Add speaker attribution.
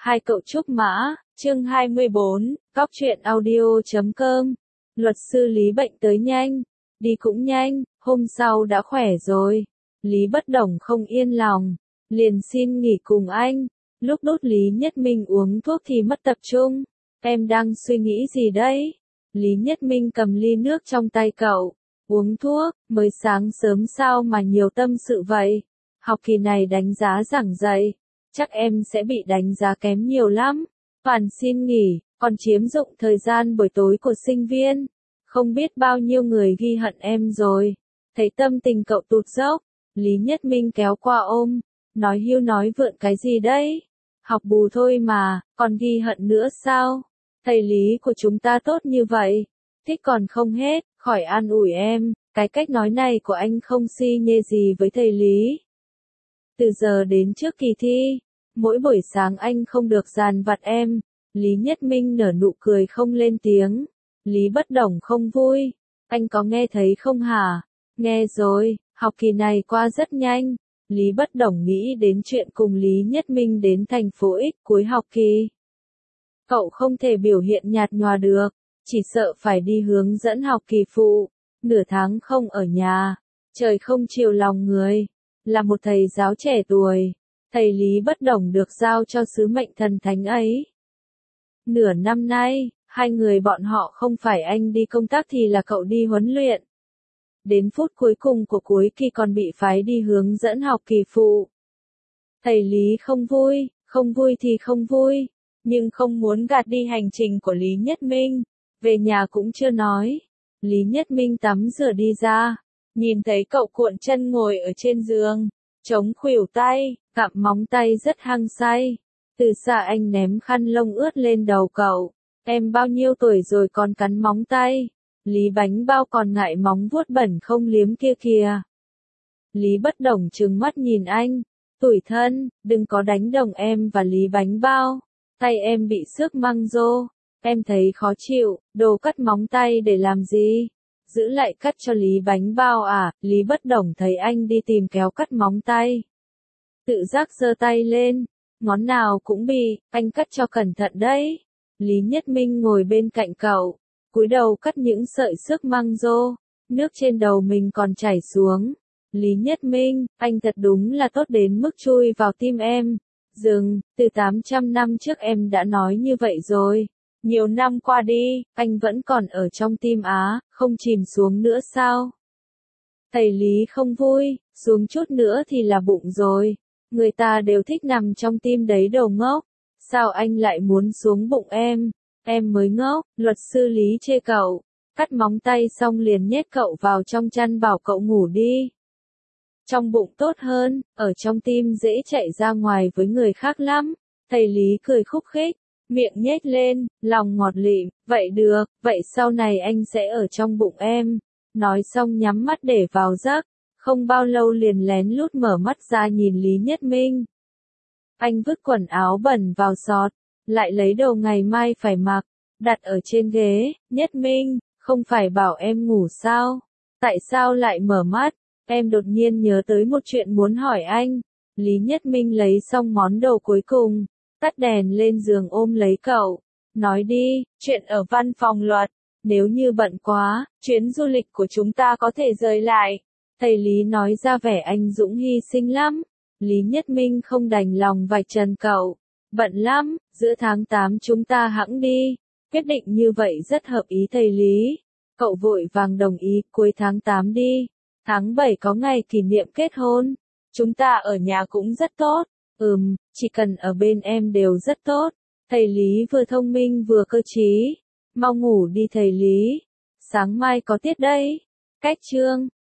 Speaker 1: Hai cậu trúc mã, chương 24, Cóc truyện audio.com. Luật sư Lý bệnh tới nhanh, đi cũng nhanh, hôm sau đã khỏe rồi. Lý bất đồng không yên lòng, liền xin nghỉ cùng anh. Lúc đốt Lý Nhất Minh uống thuốc thì mất tập trung. Em đang suy nghĩ gì đấy? Lý Nhất Minh cầm ly nước trong tay cậu, uống thuốc, mới sáng sớm sao mà nhiều tâm sự vậy? Học kỳ này đánh giá giảng dạy, chắc em sẽ bị đánh giá kém nhiều lắm. Toàn xin nghỉ, còn chiếm dụng thời gian buổi tối của sinh viên. Không biết bao nhiêu người ghi hận em rồi. Thấy tâm tình cậu tụt dốc, Lý Nhất Minh kéo qua ôm, nói hưu nói vượn cái gì đấy? Học bù thôi mà, còn ghi hận nữa sao? Thầy Lý của chúng ta tốt như vậy, thích còn không hết, khỏi an ủi em. Cái cách nói này của anh không si nhê gì với thầy Lý. Từ giờ đến trước kỳ thi, mỗi buổi sáng anh không được dàn vặt em. Lý Nhất Minh nở nụ cười không lên tiếng. Lý bất đồng không vui. Anh có nghe thấy không hả? Nghe rồi, học kỳ này qua rất nhanh. Lý bất đồng nghĩ đến chuyện cùng Lý Nhất Minh đến thành phố X cuối học kỳ. Cậu không thể biểu hiện nhạt nhòa được, chỉ sợ phải đi hướng dẫn học kỳ phụ. Nửa tháng không ở nhà, trời không chiều lòng người. Là một thầy giáo trẻ tuổi, thầy Lý bất đồng được giao cho sứ mệnh thần thánh ấy. Nửa năm nay, hai người bọn họ không phải anh đi công tác thì là cậu đi huấn luyện. Đến phút cuối cùng của cuối kỳ còn bị phái đi hướng dẫn học kỳ phụ. Thầy Lý không vui thì không vui, nhưng không muốn gạt đi hành trình của Lý Nhất Minh. Về nhà cũng chưa nói. Lý Nhất Minh tắm rửa đi ra, nhìn thấy cậu cuộn chân ngồi ở trên giường, chống khuỷu tay, cặm móng tay rất hăng say. Từ xa anh ném khăn lông ướt lên đầu cậu. Em bao nhiêu tuổi rồi còn cắn móng tay? Lý bánh bao còn ngại móng vuốt bẩn không liếm kia kìa. Lý bất đồng trừng mắt nhìn anh. Tủi thân, đừng có đánh đồng em và Lý bánh bao. Tay em bị xước măng rô. Em thấy khó chịu, đồ cắt móng tay để làm gì? Giữ lại cắt cho Lý bánh bao à? Lý bất đồng thấy anh đi tìm kéo cắt móng tay. Tự giác giơ tay lên, ngón nào cũng bị, anh cắt cho cẩn thận đấy. Lý Nhất Minh ngồi bên cạnh cậu, cúi đầu cắt những sợi xước măng rô, nước trên đầu mình còn chảy xuống. Lý Nhất Minh, anh thật đúng là tốt đến mức chui vào tim em. Dừng, từ 800 năm trước em đã nói như vậy rồi. Nhiều năm qua đi, anh vẫn còn ở trong tim Á, không chìm xuống nữa sao? Thầy Lý không vui, xuống chút nữa thì là bụng rồi. Người ta đều thích nằm trong tim đấy đồ ngốc. Sao anh lại muốn xuống bụng em? Em mới ngốc. Luật sư Lý chê cậu. Cắt móng tay xong liền nhét cậu vào trong chăn bảo cậu ngủ đi. Trong bụng tốt hơn, ở trong tim dễ chạy ra ngoài với người khác lắm. Thầy Lý cười khúc khích, miệng nhếch lên, lòng ngọt lịm. Vậy được, vậy sau này anh sẽ ở trong bụng em. Nói xong nhắm mắt để vào giấc. Không bao lâu liền lén lút mở mắt ra nhìn Lý Nhất Minh. Anh vứt quần áo bẩn vào giọt, lại lấy đồ ngày mai phải mặc, đặt ở trên ghế. Nhất Minh, không phải bảo em ngủ sao? Tại sao lại mở mắt? Em đột nhiên nhớ tới một chuyện muốn hỏi anh. Lý Nhất Minh lấy xong món đồ cuối cùng, tắt đèn lên giường ôm lấy cậu. Nói đi, chuyện ở văn phòng luật. Nếu như bận quá, chuyến du lịch của chúng ta có thể rời lại. Thầy Lý nói ra vẻ anh dũng hy sinh lắm. Lý Nhất Minh không đành lòng vạch trần cậu. Bận lắm, giữa tháng 8 chúng ta hẵng đi. Quyết định như vậy rất hợp ý thầy Lý. Cậu vội vàng đồng ý, cuối tháng 8 đi. Tháng 7 có ngày kỷ niệm kết hôn. Chúng ta ở nhà cũng rất tốt. Chỉ cần ở bên em đều rất tốt. Thầy Lý vừa thông minh vừa cơ trí. Mau ngủ đi thầy Lý. Sáng mai có tiết đấy. Cách chương